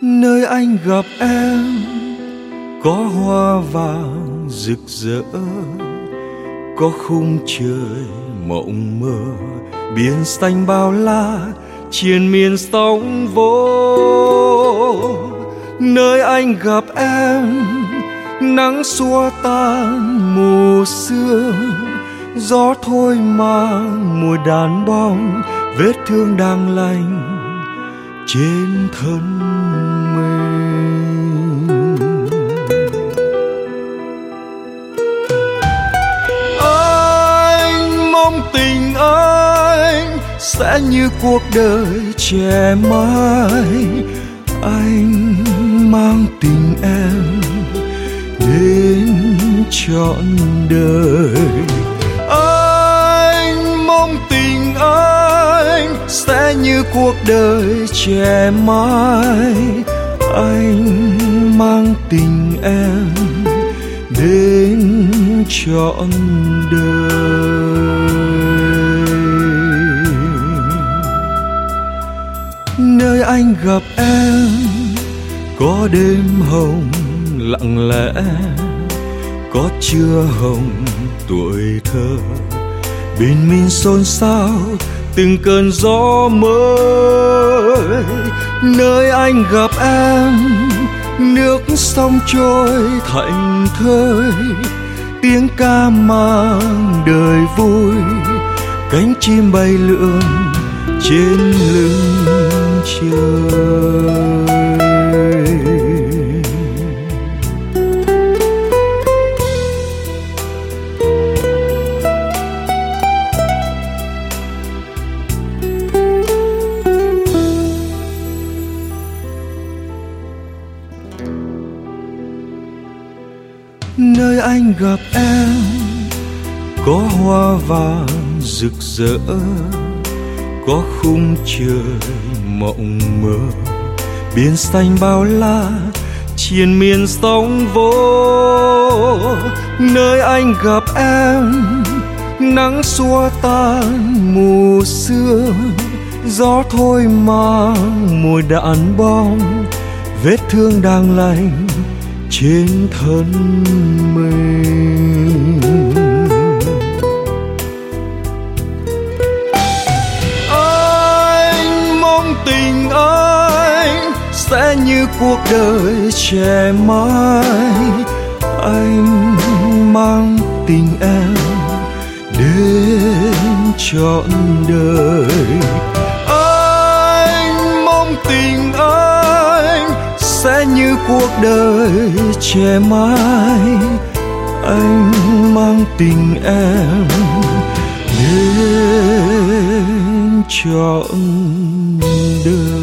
Nơi anh gặp em có hoa vàng rực rỡ, có khung trời mộng mơ, biển xanh bao la triền miên sóng vỗ. Nơi anh gặp em nắng xua tan mù sương, gió thôi mang mùi đàn bóng, vết thương đang lành trên thân mình. Anh mong tình anh sẽ như cuộc đời trẻ mãi. Anh mang tình em đến trọn đời. Anh mong tình anh sẽ như cuộc đời trẻ mãi. Anh mang tình em đến trọn đời. Nơi anh gặp em có đêm hồng lặng lẽ, có trưa hồng tuổi thơ, bình minh xôn xao từng cơn gió mới. Nơi anh gặp em nước sông trôi thảnh thơi, tiếng ca mang đời vui, cánh chim bay lượn trên lưng trời. Nơi anh gặp em có hoa vàng rực rỡ, có khung trời mộng mơ, biển xanh bao la triền miên sóng vỗ. Nơi anh gặp em nắng xua tan mù sương, gió thôi mang mùi đạn bom, vết thương đang lành trên thân mình. Anh mong tình anh sẽ như cuộc đời trẻ mãi. Anh mang tình em đến trọn đời. Anh mong tình anh sẽ như cuộc đời trẻ mãi. Anh mang tình em đến trọn đời.